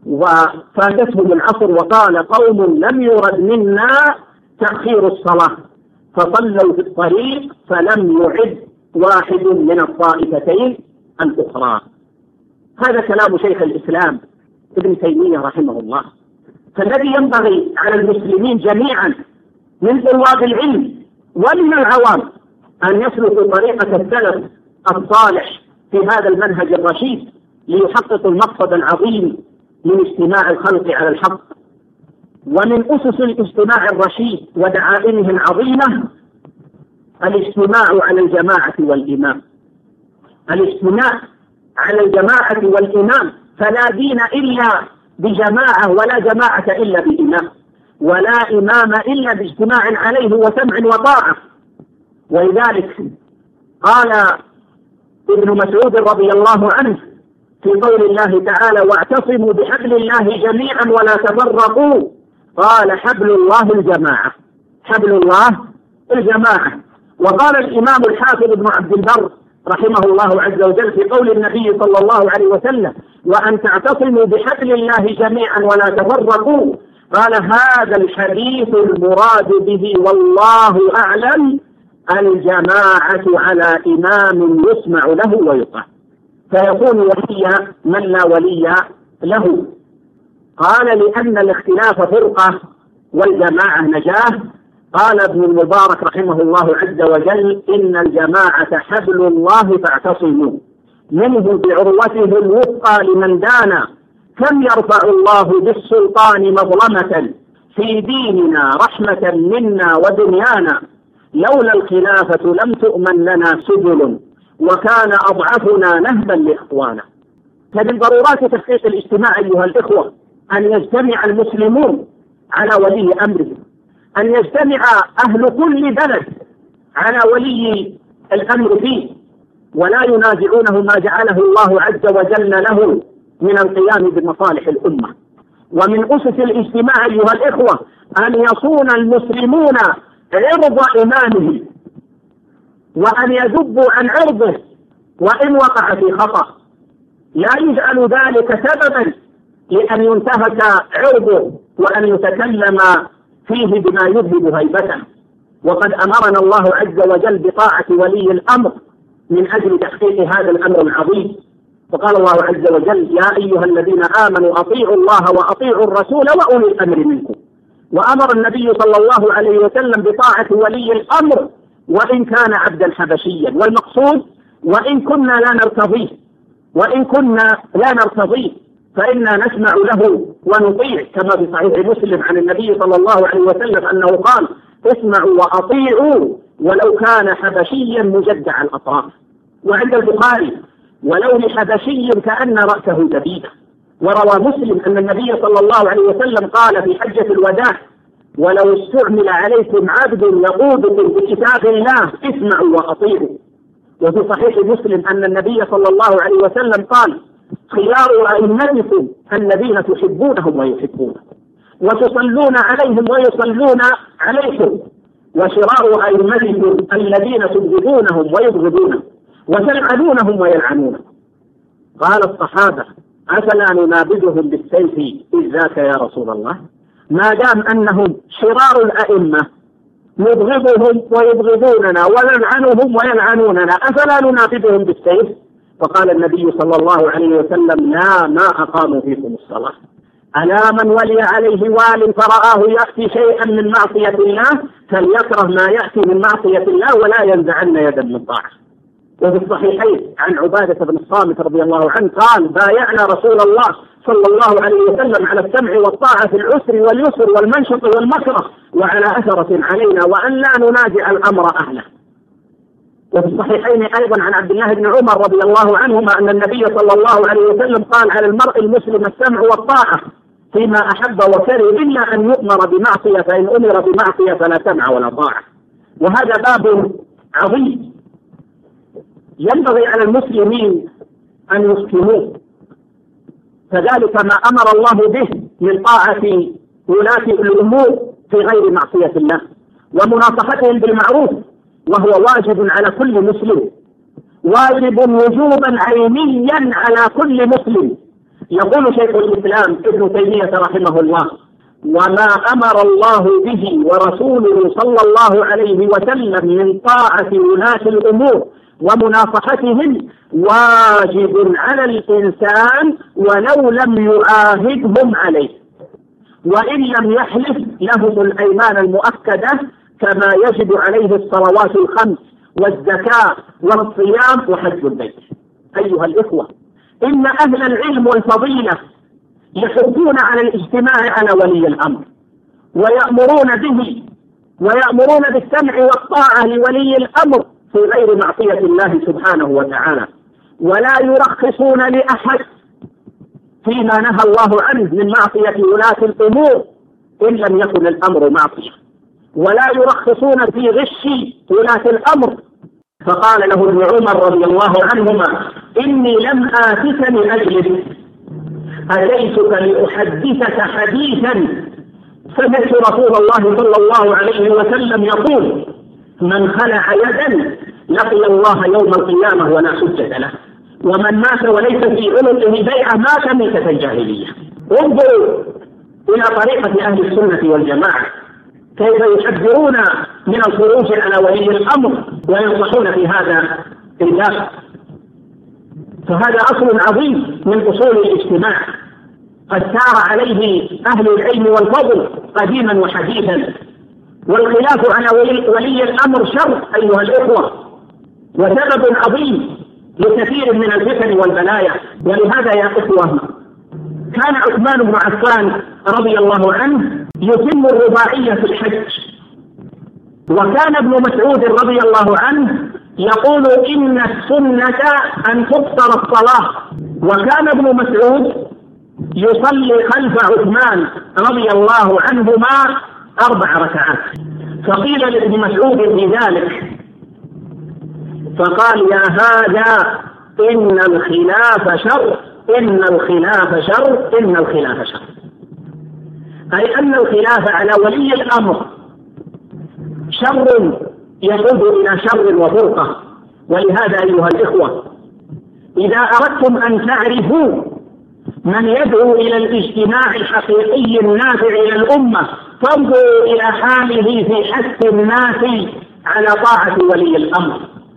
[SPEAKER 1] وفاتتهم العصر وقال قوم: لم يرد منا تأخير الصلاة، فصلوا في الطريق فلم يعد واحد من الطائفتين الأخرى. هذا كلام شيخ الإسلام ابن تيمية رحمه الله. فالذي ينبغي على المسلمين جميعا من طلاب العلم ومن العوام أن يسلكوا طريقة السلف الصالح في هذا المنهج الرشيد ليحققوا المقصد العظيم من اجتماع الخلق على الحق. ومن أسس الاجتماع الرشيد ودعائمه العظيمة الاجتماع على الجماعة والإمام. الاجتماع على الجماعة والإمام، فلا دين إلا بجماعة، ولا جماعة إلا بإمام، ولا إمام إلا باجتماع عليه وسمع وطاعة. ولذلك قال ابن مسعود رضي الله عنه في قول الله تعالى: واعتصموا بحبل الله جميعا ولا تفرقوا، قال: حبل الله الجماعة، حبل الله الجماعة. وقال الإمام الحافظ ابن عبد البر رحمه الله عز وجل في قول النبي صلى الله عليه وسلم: وأن تعتصموا بحبل الله جميعا ولا تفرقوا، قال: هذا الحديث المراد به والله أعلم الجماعة على إمام يسمع له ويطاع، فيكون وليا من لا ولي له. قال: لأن الاختلاف فرقة والجماعة نجاة. قال ابن المبارك رحمه الله عز وجل: إن الجماعة حبل الله فاعتصموا منه بعروته الوثقى لمن دانا، كم يرفع الله بالسلطان مظلمة في ديننا رحمة منا ودنيانا، لولا الخلافة لم تؤمن لنا سبل وكان أضعفنا نهبا لإخوانا. فمن ضرورات تحقيق الاجتماع أيها الإخوة أن يجتمع المسلمون على ولي أمرهم، أن يجتمع أهل كل بلد على ولي الأمر فيه، ولا ينازعونه ما جعله الله عز وجل له من القيام بمصالح الأمة. ومن أسس الاجتماع أيها الإخوة أن يصون المسلمون عرض إمامهم، وأن يذبوا عن عرضه وإن وقع في خطأ، لا يجعل ذلك سببا لأن ينتهك عرضه وأن يتكلم فيه بما يذهب هيبته. وقد أمرنا الله عز وجل بطاعة ولي الأمر من أجل تحقيق هذا الأمر العظيم. فقال الله عز وجل: يا أيها الذين آمنوا أطيعوا الله وأطيعوا الرسول وأولي الأمر منكم. وأمر النبي صلى الله عليه وسلم بطاعة ولي الأمر وإن كان عبدا حبشيا، والمقصود وإن كنا لا نرتضيه فإنا نسمع له ونطيع، كما في صحيح مسلم عن النبي صلى الله عليه وسلم أنه قال: اسمعوا وأطيعوا ولو كان حبشيا مجدع الأطراف. وعند البخاري: ولو لحبشي كأن رأسه زبيبة. وروى مسلم أن النبي صلى الله عليه وسلم قال في حجة الوداع: ولو استعمل عليكم عبد يقودكم بكتاب الله اسمعوا وأطيعوا. وفي صحيح مسلم أن النبي صلى الله عليه وسلم قال: خيار أئمتكم الذين تحبونهم ويحبونكم وتصلون عليهم ويصلون عليكم، وشرار أئمتكم الذين تبغضونهم ويبغضونكم وتلعنونهم ويلعنونكم. قال الصحابة: أفلا ننابذهم بالسيف إذ ذاك يا رسول الله؟ ما دام أنهم شرار الأئمة نبغضهم ويبغضوننا ونلعنهم ويلعنوننا، أفلا ننابذهم بالسيف؟ فقال النبي صلى الله عليه وسلم: لا، ما أقاموا فيكم الصلاة. ألا من ولي عليه وال فرآه يأتي شيئا من معصية الله فليكره ما يأتي من معصية الله ولا ينزعن يدا من طاعة. وفي الصحيحين عن عبادة بن الصامت رضي الله عنه قال: بايعنا رسول الله صلى الله عليه وسلم على السمع والطاعة في العسر واليسر والمنشط والمكره وعلى أثرة علينا وأن لا ننازع الأمر أهله. وفي الصحيحين أيضا عن عبد الله بن عمر رضي الله عنهما أن النبي صلى الله عليه وسلم قال: على المرء المسلم السمع والطاعة فيما أحب وكره إلا أن يؤمر بمعصية، فإن أمر بمعصية فلا سمع ولا طاعة. وهذا باب عظيم ينبغي على المسلمين أن يسكنوه، فذلك ما أمر الله به من طاعة ولاة الأمور في غير معصية الله ومناصحتهم بالمعروف، وهو واجب على كل مسلم، واجب وجوبا عينيا على كل مسلم. يقول شيخ الإسلام ابن تيمية رحمه الله: وما أمر الله به ورسوله صلى الله عليه وسلم من طاعة ولاة الأمور ومناصحتهم واجب على الإنسان ولو لم يعاهدهم عليه، وإن لم يحلف لهم الأيمان المؤكدة، كما يجب عليه الصلوات الخمس والزكاة والصيام وحج البيت. أيها الإخوة، إن أهل العلم والفضيلة يحثون على الاجتماع على ولي الأمر ويأمرون به ويأمرون بالسمع والطاعة لولي الأمر في غير معصية الله سبحانه وتعالى. ولا يرخصون لأحد فيما نهى الله عنه من معصية ولاة الأمور إن لم يكن الأمر معصية، ولا يرخصون في غش ولاة الأمر. فقال له ابن عمر رضي الله عنهما: إني لم آتك من أجلك، أتيتك لأحدثك حديثا سمعت رسول الله صلى الله عليه وسلم يقول: من خلع يدا لقي الله يوم القيامة ولا حجة له، ومن مات وليس في عنقه بيعة مات ميتة الجاهلية. انظروا إلى طريقة أهل السنة والجماعة كيف يحذرون من الخروج على ولي الأمر وينصحون في هذا الباب. فهذا أصل عظيم من أصول الاجتماع قد سار عليه أهل العلم والفضل قديما وحديثا. والخلاف على ولي الأمر شر أيها الإخوة، وسبب عظيم لكثير من الفتن والبلايا. ولهذا يا إخوة كان عثمان بن عفان رضي الله عنه يتم الرباعية في الحج، وكان ابن مسعود رضي الله عنه يقول: إن السنة أن تقصر الصلاة. وكان ابن مسعود يصلي خلف عثمان رضي الله عنهما 4 ركعات. فقيل لابن مسعود في ذلك فقال: يا هذا إن الخلاف شر، إن الخلاف شر، إن الخلاف شر. أي أن الخلاف على ولي الأمر شر يقود إلى شر وفرقة. ولهذا أيها الإخوة إذا أردتم أن تعرفوا من يدعو إلى الاجتماع الحقيقي النافع إلى الأمة فانظروا إلى حاله في حث الناس على طاعة ولي الأمر.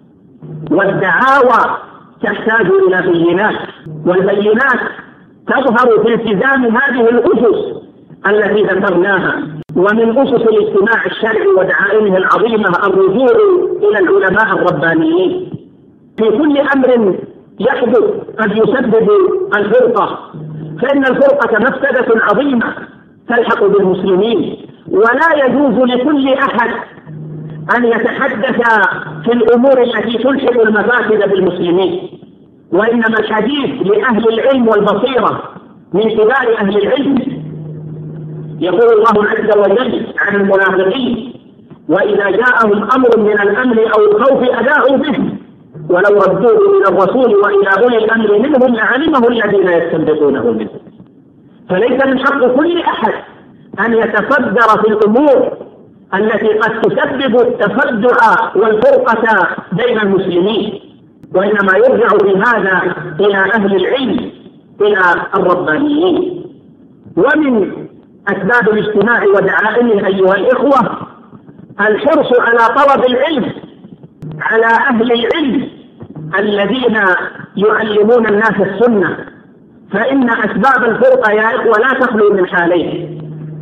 [SPEAKER 1] والدعاوى تحتاج إلى بينات، والبينات تظهر في التزام هذه الأسس التي ذكرناها. ومن أسس الاجتماع الشرعي ودعائمه العظيمة الرجوع إلى العلماء الربانيين في كل أمر يحدث قد يسبب الفرقة، فإن الفرقة مفسدة عظيمة تلحق بالمسلمين. ولا يجوز لكل أحد أن يتحدث في الأمور التي تلحق المفاسد بالمسلمين، وإنما الحديث لأهل العلم والبصيرة من كبار أهل العلم. يقول الله عز وجل عن المنافقين: وإذا جاءهم أمر من الأمن أو الخوف أذاعوا به ولو ردوه إلى الرسول وإلى أولي الأمر منهم لعلمه الذين يستنبطونه منه. فليس من حق كل أحد أن يتصدر في الأمور التي قد تسبب التفرقة والفرقة بين المسلمين، وإنما يرجع في هذا إلى أهل العلم، إلى الربانيين. ومن أسباب الاجتماع ودعائمه أيها الإخوة الحرص على طلب العلم، على أهل العلم الذين يعلمون الناس السنة. فإن أسباب الفرقة يا إخوة لا تخلو من حالين: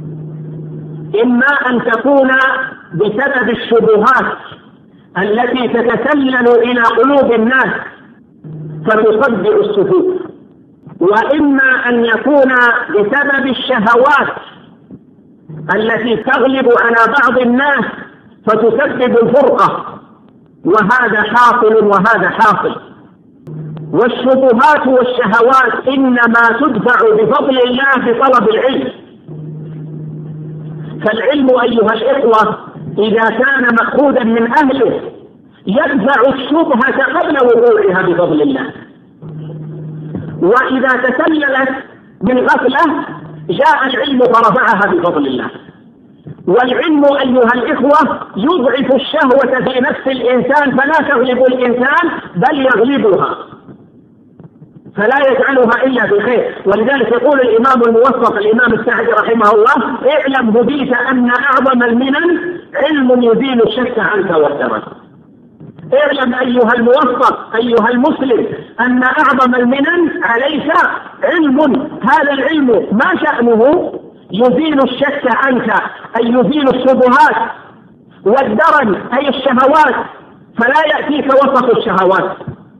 [SPEAKER 1] إما أن تكون بسبب الشبهات التي تتسلل إلى قلوب الناس فتصدع الصفوف، وإما أن يكون بسبب الشهوات التي تغلب على بعض الناس فتسبب الفرقة. وهذا حاصل وهذا حاصل. والشبهات والشهوات إنما تدفع بفضل الله بطلب العلم. فالعلم أيها الإخوة إذا كان مأخوذا من أهله يدفع الشبهة قبل وقوعها بفضل الله، وإذا تسللت من غفلة جاء العلم فرفعها بفضل الله. والعلم أيها الإخوة يضعف الشهوة في نفس الإنسان فلا تغلب الإنسان بل يغلبها، فلا يجعلها إلا بخير. ولذلك يقول الإمام الموفق الإمام السعدي رحمه الله: اعلم هديت أن أعظم المنن علم يزيل الشك عنك والترك. اعلم أيها الموفق أيها المسلم أن أعظم المنن عليك علم، هذا العلم ما شأنه يزيل الشك عنك أي يزيل الشبهات، والدرن أي الشهوات فلا يأتيك وسط الشهوات.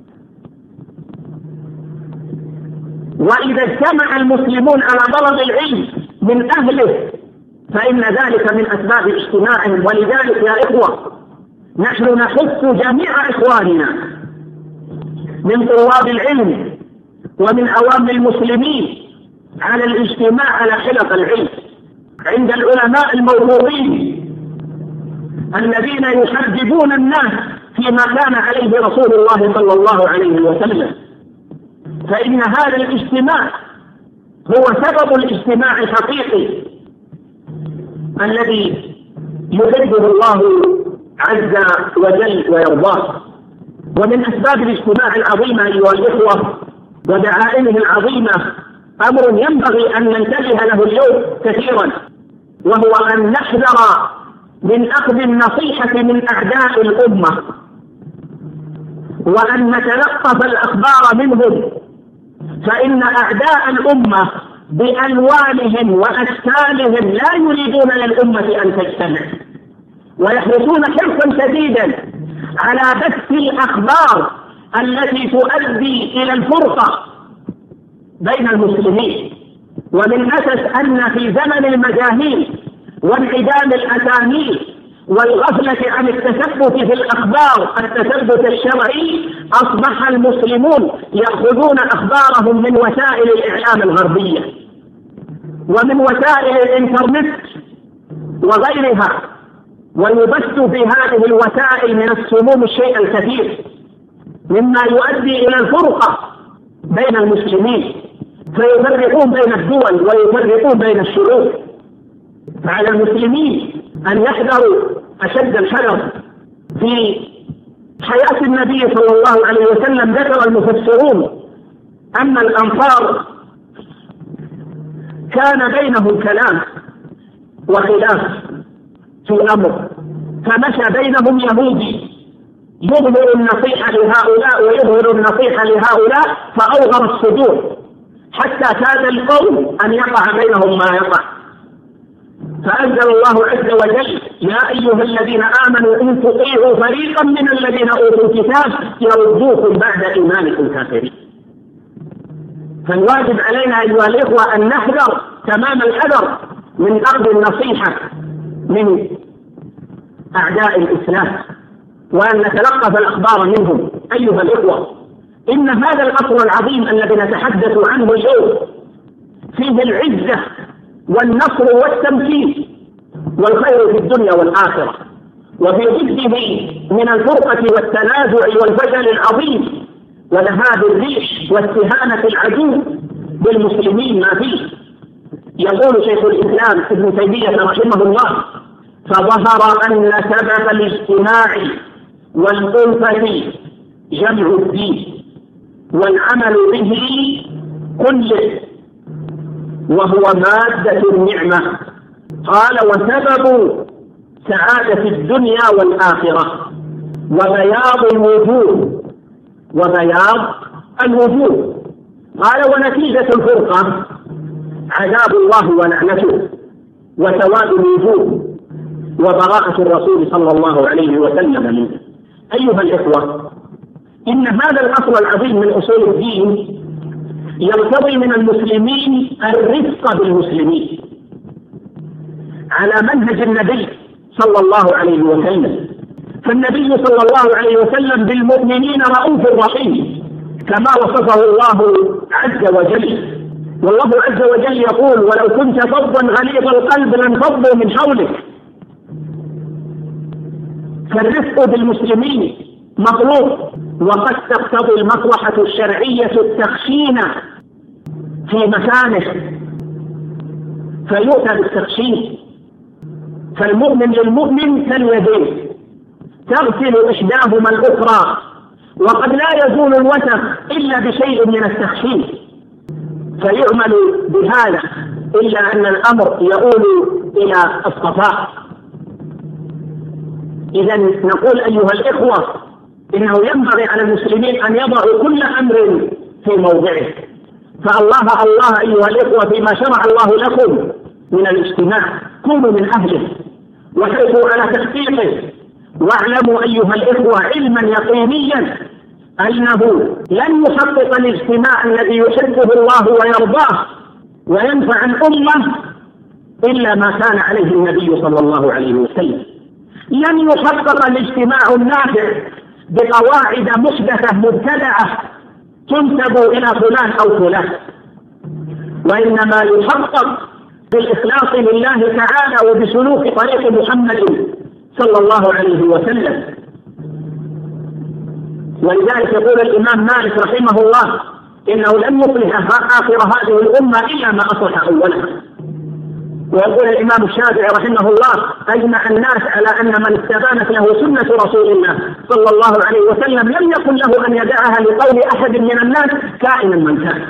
[SPEAKER 1] وإذا اجتمع المسلمون على طلب العلم من أهله فإن ذلك من أسباب اجتماعهم. ولذلك يا إخوة نحن نحث جميع إخواننا من طلاب العلم ومن عوام المسلمين على الاجتماع على حلق العلم عند العلماء الموضوعين الذين يحببون الناس فيما كان عليه رسول الله صلى الله عليه وسلم. فإن هذا الاجتماع هو سبب الاجتماع الحقيقي الذي يحبه الله عز وجل ويرضاه. ومن أسباب الاجتماع العظيمة أيها الإخوة ودعائمه العظيمة أمر ينبغي أن ننتبه له اليوم كثيرا، وهو أن نحذر من أخذ النصيحة من أعداء الأمة، وأن نتلقف الأخبار منهم، فإن أعداء الأمة بألوانهم وأشكالهم لا يريدون للأمة أن تجتمع، ويحرصون حرصا شديدا على بث الأخبار التي تؤدي إلى الفرقة بين المسلمين. ومن أساس أن في زمن المجاهيل وانعدام الأسانيد والغفلة عن التثبت في الأخبار التثبت الشرعي، أصبح المسلمون يأخذون أخبارهم من وسائل الإعلام الغربية ومن وسائل الإنترنت وغيرها، ويبث في هذه الوسائل من السموم الشيء الكثير مما يؤدي إلى الفرقة بين المسلمين، فيفرقون بين الدول ويفرقون بين الشعوب. فعلى المسلمين أن يحذروا أشد الحذر. في حياة النبي صلى الله عليه وسلم ذكر المفسرون أن الأنصار كان بينهم كلام وخلاف في أمر، فمشى بينهم يهودي يظهر النصيحة لهؤلاء ويظهر النصيحة لهؤلاء، فأوغر الصدور حتى كاد القوم أن يقع بينهم ما يقع. فأنزل الله عز وجل: يا أيها الذين آمنوا إن تطيعوا فريقا من الذين أوتوا الكتاب يردوكم بعد إيمانكم كافرين. فالواجب علينا أيها الإخوة أن نحذر تمام الحذر من أخذ النصيحة من أعداء الإسلام، وأن نتلقف الأخبار منهم. أيها الإخوة، إن هذا العصر العظيم الذي نتحدث عنه اليوم فيه العزة والنصر والتمكين والخير في الدنيا والآخرة، وفي ضده من الفرقة والتنازع والفشل العظيم وذهاب الريش واستهانة العدو بالمسلمين ما فيه. يقول شيخ الإسلام ابن تيمية رحمه الله: فظهر أن سبب الاجتماع والألفة جمع الدين والعمل به كله، وهو مادة النعمة. قال: وسبب سعادة الدنيا والآخرة وبياض الوجوه قال: ونتيجة الفرقة عذاب الله ولعنته وسواد الوجوه وبراءة الرسول صلى الله عليه وسلم منه. أيها الإخوة، إن هذا الأصل العظيم من أصول الدين يقتضي من المسلمين الرفق بالمسلمين على منهج النبي صلى الله عليه وسلم. فالنبي صلى الله عليه وسلم بالمؤمنين رؤوف رحيم كما وصفه الله عز وجل. والله عز وجل يقول: ولو كنت فظا غليظ القلب لانفضوا من حولك. فالرفق بالمسلمين مطلوب، وقد تقتضي المصلحة الشرعية التخشين في مكانه فيؤتى بالتخشين. فالمؤمن للمؤمن كاليدين تغسل إحداهما الأخرى، وقد لا يزول الوسخ إلا بشيء من التخشين، فيعمل بهذا، إلا أن الأمر يؤول إلى الصفاء. إذا نقول أيها الإخوة إنه ينبغي على المسلمين أن يضعوا كل أمر في موضعه. فالله أيها الإخوة فيما شرع الله لكم من الاجتماع كونوا من أهله وحرصوا على تحقيقه، واعلموا أيها الإخوة علما يقينيا أنه لن يحقق الاجتماع الذي يحبه الله ويرضاه وينفع الأمة إلا ما كان عليه النبي صلى الله عليه وسلم. لن يحقق الاجتماع النافع بقواعد محدثة مبتدعة تنسب إلى فلان أو فلان، وإنما يحقق بالإخلاص لله تعالى وبسلوك طريق محمد صلى الله عليه وسلم. ولذلك يقول الإمام مالك رحمه الله إنه لن يصلح آخر هذه الأمة إلا ما أصلح أولها. ويقول الإمام الشافعي رحمه الله أجمع الناس على أن من استبانت له سنة رسول الله صلى الله عليه وسلم لم يكن له أن يدعها لقول أحد من الناس كائنا من كان.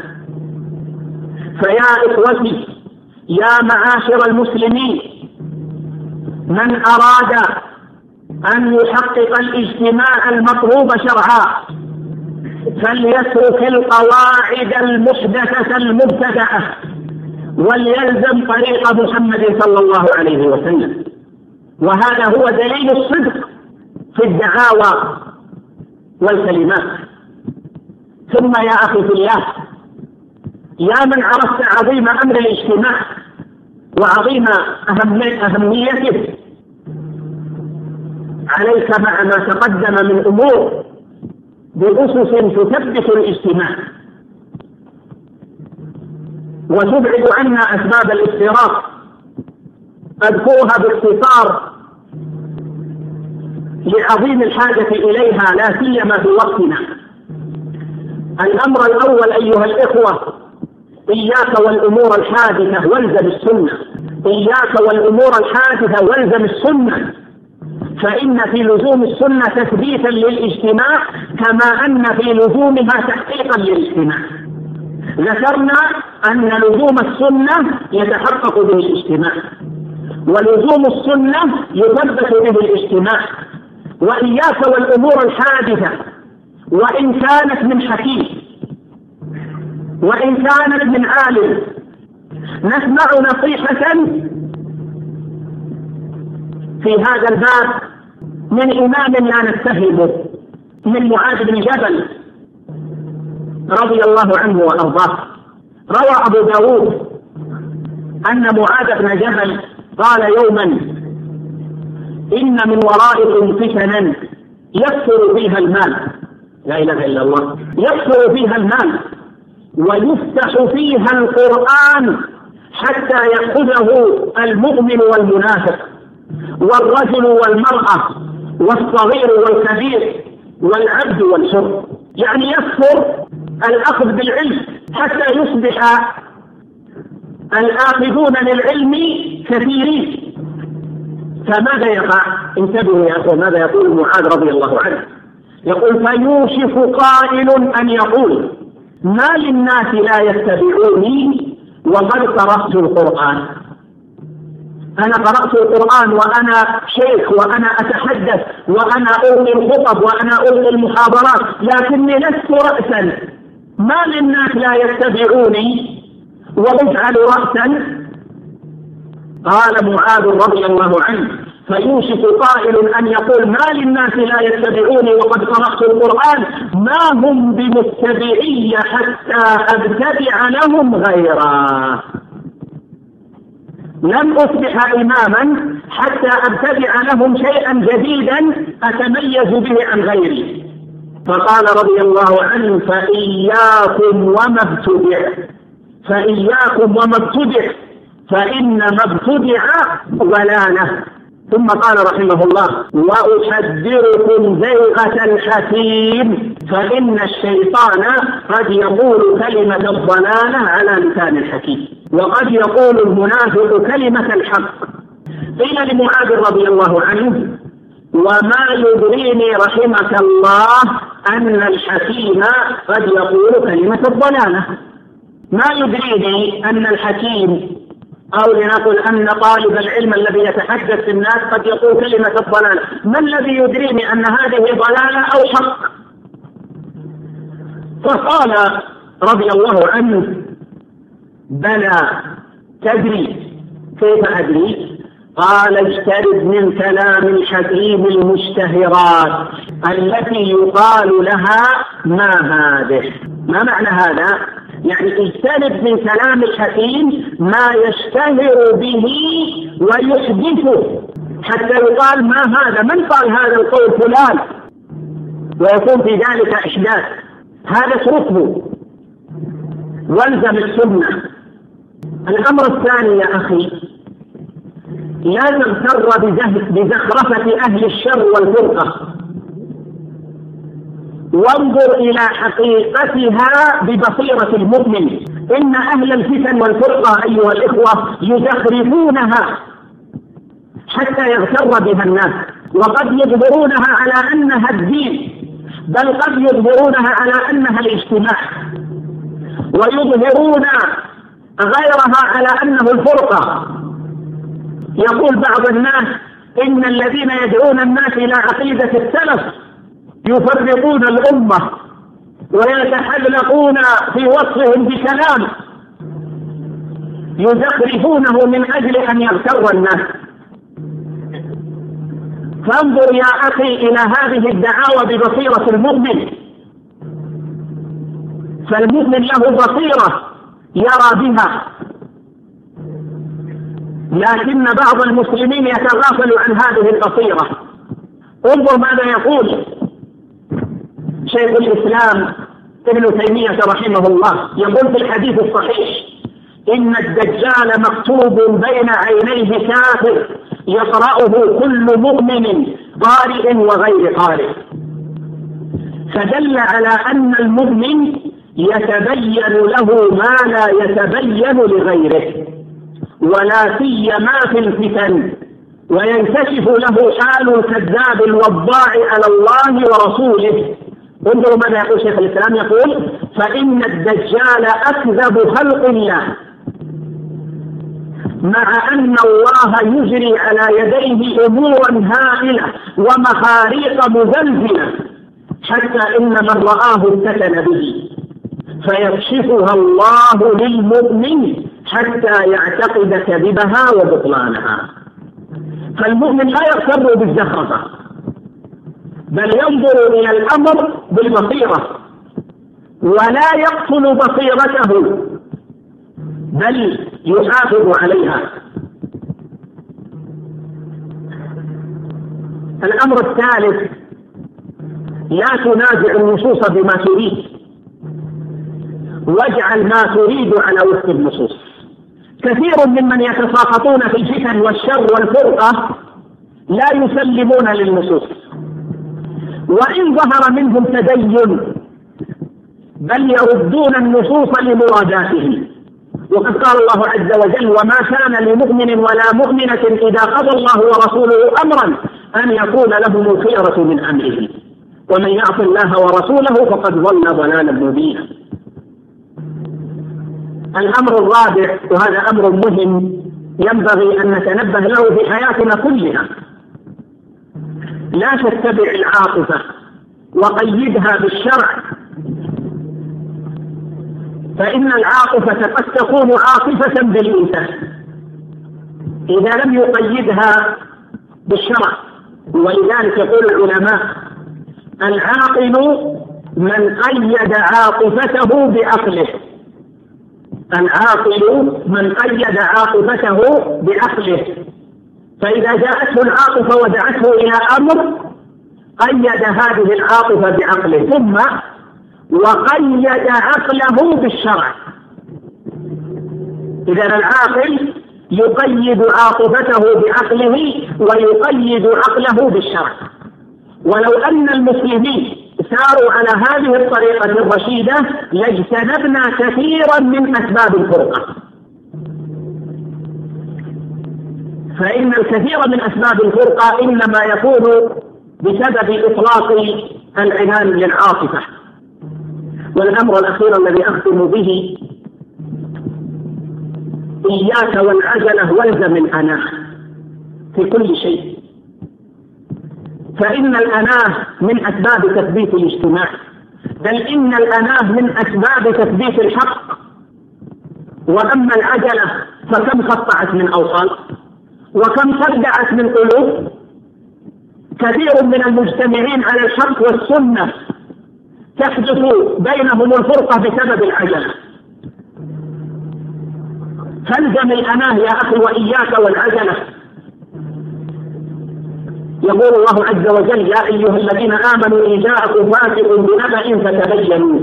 [SPEAKER 1] فيا إخوتي يا معاشر المسلمين، من أراد أن يحقق الاجتماع المطلوب شرعا فليترك القواعد المحدثة المبتدعة وليلزم طريق محمد صلى الله عليه وسلم. وهذا هو دليل الصدق في الدعاوى والكلمات. ثم يا أخي في الله، يا من عرفت عظيم أمر الاجتماع وعظيم أهميته، عليك مع ما تقدم من أمور بأسس تثبت الاجتماع وتبعد عنا أسباب الافتراق. أذكرها باختصار لعظيم الحاجة إليها لا سيما في وقتنا. الأمر الأول أيها الإخوة، إياك والأمور الحادثة والزم السنة. إياك والأمور الحادثة والزم السنة، فإن في لزوم السنة تثبيتا للاجتماع كما أن في لزومها تحقيقا للاجتماع. ذكرنا أن لزوم السنة يتحقق به الاجتماع، ولزوم السنة يثبت به الاجتماع. وإياك والأمور الحادثة وإن كانت من حكيم وإن كانت من عالم. نسمع نصيحة في هذا الباب من إمام لا نتهمه، من معاذ بن جبل رضي الله عنه وأرضاه. روى أبو داود أن معاذ بن جبل قال يوما: إن من ورائكم فتنا يكثر فيها المال، لا إله إلا الله، يكثر فيها المال ويفتح فيها القرآن حتى يأخذه المؤمن والمنافق والرجل والمرأة والصغير والكبير والعبد والحر. يعني يكثر الأخذ بالعلم حتى يصبح الآخذون للعلم كثيرين. فماذا يقع؟ انتبهوا يا أخوة، ماذا يقول معاذ رضي الله عنه؟ يقول: فيوشك قائل أن يقول: ما للناس لا يتبعوني وقد قرأت القرآن. أنا قرأت القرآن وأنا شيخ وأنا أتحدث وأنا ألقي الخطب وأنا ألقي المحاضرات، لكني لست رأسا. ما للناس لا يتبعوني وأجعل رأسا؟ قال معاذ رضي الله عنه: فيوشك قائل أن يقول: ما للناس لا يتبعوني وقد قرأت القرآن، ما هم بمتبعي حتى أبتدع لهم غيره. لم أصبح إماما حتى أبتدع لهم شيئا جديدا أتميز به عن غيري. فقال رضي الله عنه: فإياكم وما ابتدع، فإياكم وما ابتدع، فإن ما ابتدع ضلالة. ثم قال رحمه الله: وأحذركم زيغة الحكيم، فإن الشيطان قد يقول كلمة الضلالة على لسان الحكيم، وقد يقول المنافق كلمة الحق. قيل لمعاذ رضي الله عنه: وما يدريني رحمك الله أن الحكيم قد يقول كلمة الضلالة؟ ما يدريني أن الحكيم أو لنقل أن طالب العلم الذي يتحدث في الناس قد يقول كلمة الضلالة؟ ما الذي يدريني أن هذه ضلالة أو حق؟ فقال رضي الله عنه: بلى، تدري. كيف أدري؟ قال: اجترب من كلام الحكيم المشتهرات التي يقال لها ما هذه. ما معنى هذا؟ يعني اجتنب من كلام الحكيم ما يشتهر به ويحدثه حتى يقال ما هذا، من قال هذا القول؟ فلان، ويكون في ذلك إحداث. هذا اتركه والزم السنة. الأمر الثاني يا أخي، لا تغتر بزخرفة أهل الشر والفرقة، وانظر إلى حقيقتها ببصيرة المؤمن. إن أهل الفتن والفرقة أيها الإخوة يزخرفونها حتى يغتر بها الناس، وقد يظهرونها على أنها الدين، بل قد يظهرونها على أنها الاجتماع، ويظهرون غيرها على أنه الفرقة. يقول بعض الناس إن الذين يدعون الناس إلى عقيدة السلف يفرقون الأمة ويتحلقون في وصفهم بكلام يزخرفونه من أجل أن يغتر الناس. فانظر يا أخي إلى هذه الدعاوى ببصيرة المؤمن، فالمؤمن له بصيرة يرى بها، لكن بعض المسلمين يتغافل عن هذه البصيرة. انظر ماذا يقول شيخ الإسلام ابن تيمية رحمه الله، يقول في الحديث الصحيح: إن الدجال مكتوب بين عينيه كافر يقرأه كل مؤمن قارئ وغير قارئ. فدل على أن المؤمن يتبين له ما لا يتبين لغيره، ولا سيما في الفتن، وينكشف له حال الكذاب الوضاع على الله ورسوله. انظروا ماذا يقول شيخ الإسلام، يقول: فإن الدجال أكذب خلق الله، مع أن الله يجري على يديه أمورا هائلة ومخاريق مزلزلة، حتى إن من رآه افتتن به، فيكشفها الله للمؤمن حتى يعتقد كذبها وبطلانها. فالمؤمن لا يغتر بالزخرفة، بل ينظر إلى الأمر بالبصيرة، ولا يقتل بصيرته بل يحافظ عليها. الأمر الثالث: لا تنازع النصوص بما تريد، واجعل ما تريد على وفق النصوص. كثير ممن يتساقطون في الفتن والشر والفرقة لا يسلمون للنصوص، وإن ظهر منهم تدين بل يردون النصوص لمراداتهم. وقد قال الله عز وجل: وما كان لمؤمن ولا مؤمنة إذا قضى الله ورسوله أمرا أن يكون لهم الخيرة من أمره، ومن يعص الله ورسوله فقد ضل ضلالا مبينا. الأمر الرابع، وهذا أمر مهم ينبغي أن نتنبه له في حياتنا كلها: لا تتبع العاطفة وقيدها بالشرع، فإن العاطفة قد تكون عاطفة بالإنسان إذا لم يقيدها بالشرع. ولذلك يقول العلماء: العاقل من قيد عاطفته بعقله. العاقل من قيد عاطفته بعقله، فإذا جاءته العاطفة ودعته إلى أمر قيد هذه العاطفة بعقله، ثم وقيد عقله بالشرع. إذا العاقل يقيد عاطفته بعقله ويقيد عقله بالشرع. ولو أن المسلمين ساروا على هذه الطريقة الرشيدة لاجتنبنا كثيرا من أسباب الفرقة، فإن الكثير من أسباب الفرقة إنما يكون بسبب إطلاق العنان للعاطفة. والأمر الأخير الذي أختم به: إياك والعجلة والزم الأناة في كل شيء، فإن الأناة من أسباب تثبيت الاجتماع، بل إن الأناة من أسباب تثبيت الحق. وأما العجلة فكم قطعت من أوصال وكم صدعت من قلوب. كثير من المجتمعين على الحق والسنة تحدث بينهم الفرقة بسبب العجلة. فالزم الأناة يا أخي، وإياك والعجلة. يقول الله عز وجل: يا أيها الذين آمنوا إن جاءكم فاسق بنبأ فتبينوا.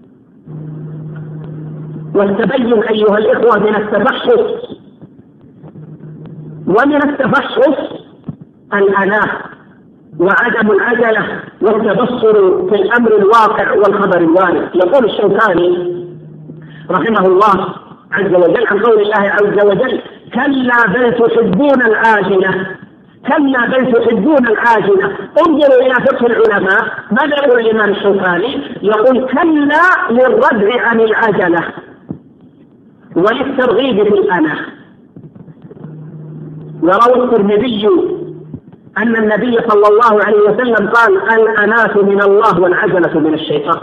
[SPEAKER 1] والتبين أيها الإخوة من التفحص، ومن التفحص الأناة وعدم العجلة والتبصر في الأمر الواقع والخبر الوارد. يقول الشوكاني رحمه الله عز وجل عن قول الله عز وجل: كلا بل تحبون العاجلة، كلا بل تحبون العاجلة. انظروا إلى فقه العلماء، ماذا يقول الإمام الشوكاني؟ يقول: كلا للردع عن العجلة وللترغيب في الأناة. وروى الترمذي أن النبي صلى الله عليه وسلم قال: الأناة من الله والعجلة من الشيطان.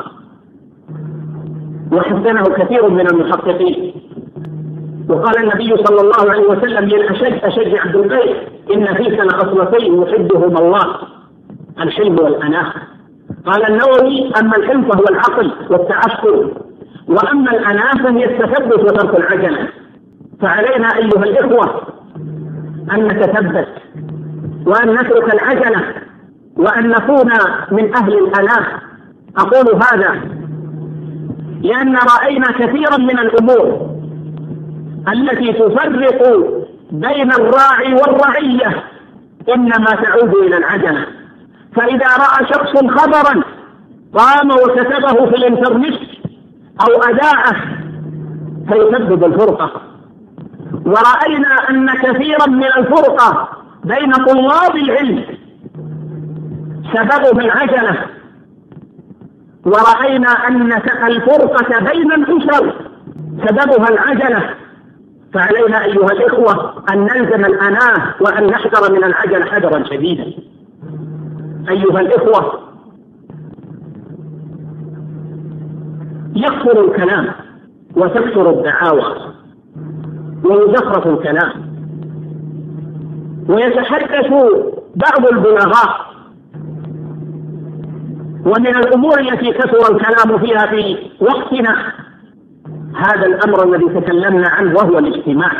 [SPEAKER 1] وحسنه كثير من المحققين. وقال النبي صلى الله عليه وسلم للأشج عبد القيس: إن فيك لخصلتين يحبهما الله، الحلم والأناة. قال النووي: أما الحلم فهو العقل والتعقل، وأما الأناة فهي التثبت وترك العجلة. فعلينا أيها الإخوة أن نتثبت وأن نترك العجلة وأن نكون من أهل الأناة. أقول هذا لأن رأينا كثيرا من الأمور التي تفرق بين الراعي والرعية إنما تعود إلى العجلة. فإذا رأى شخص خبرا قام وكتبه في الإنترنت أو أذاعه فيسبب الفرقة. ورأينا أن كثيرا من الفرقة بين طلاب العلم سببه العجلة. ورأينا أن الفرقة بين الأسر سببها العجلة. فعلينا أيها الإخوة أن نلزم الأناة وأن نحذر من العجلة حذرا شديدا. أيها الإخوة، يكثر الكلام وتكثر الدعاوى ويزخرف الكلام، ويتحدث بعض البلغاء. ومن الأمور التي كثر الكلام فيها في وقتنا هذا الأمر الذي تكلمنا عنه وهو الاجتماع.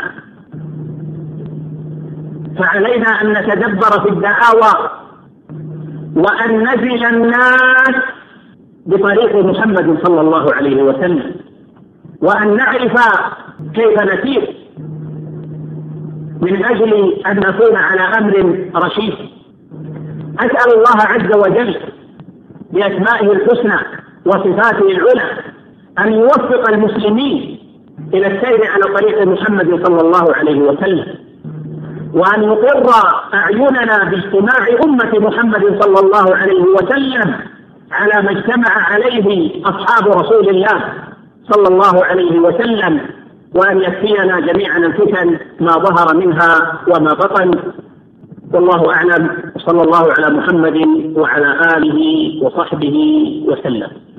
[SPEAKER 1] فعلينا أن نتدبر في الدعاوى وأن نزل الناس بطريق محمد صلى الله عليه وسلم، وأن نعرف كيف نسير من أجل أن نكون على أمر رشيد. أسأل الله عز وجل بأسمائه الحسنى وصفاته العلى أن يوفق المسلمين إلى السير على طريق محمد صلى الله عليه وسلم، وأن يقر أعيننا باجتماع أمة محمد صلى الله عليه وسلم على ما اجتمع عليه أصحاب رسول الله صلى الله عليه وسلم، وأن يكفينا جميعا الفتن ما ظهر منها وما بطن. والله أعلم. صلى الله على محمد وعلى آله وصحبه وسلم.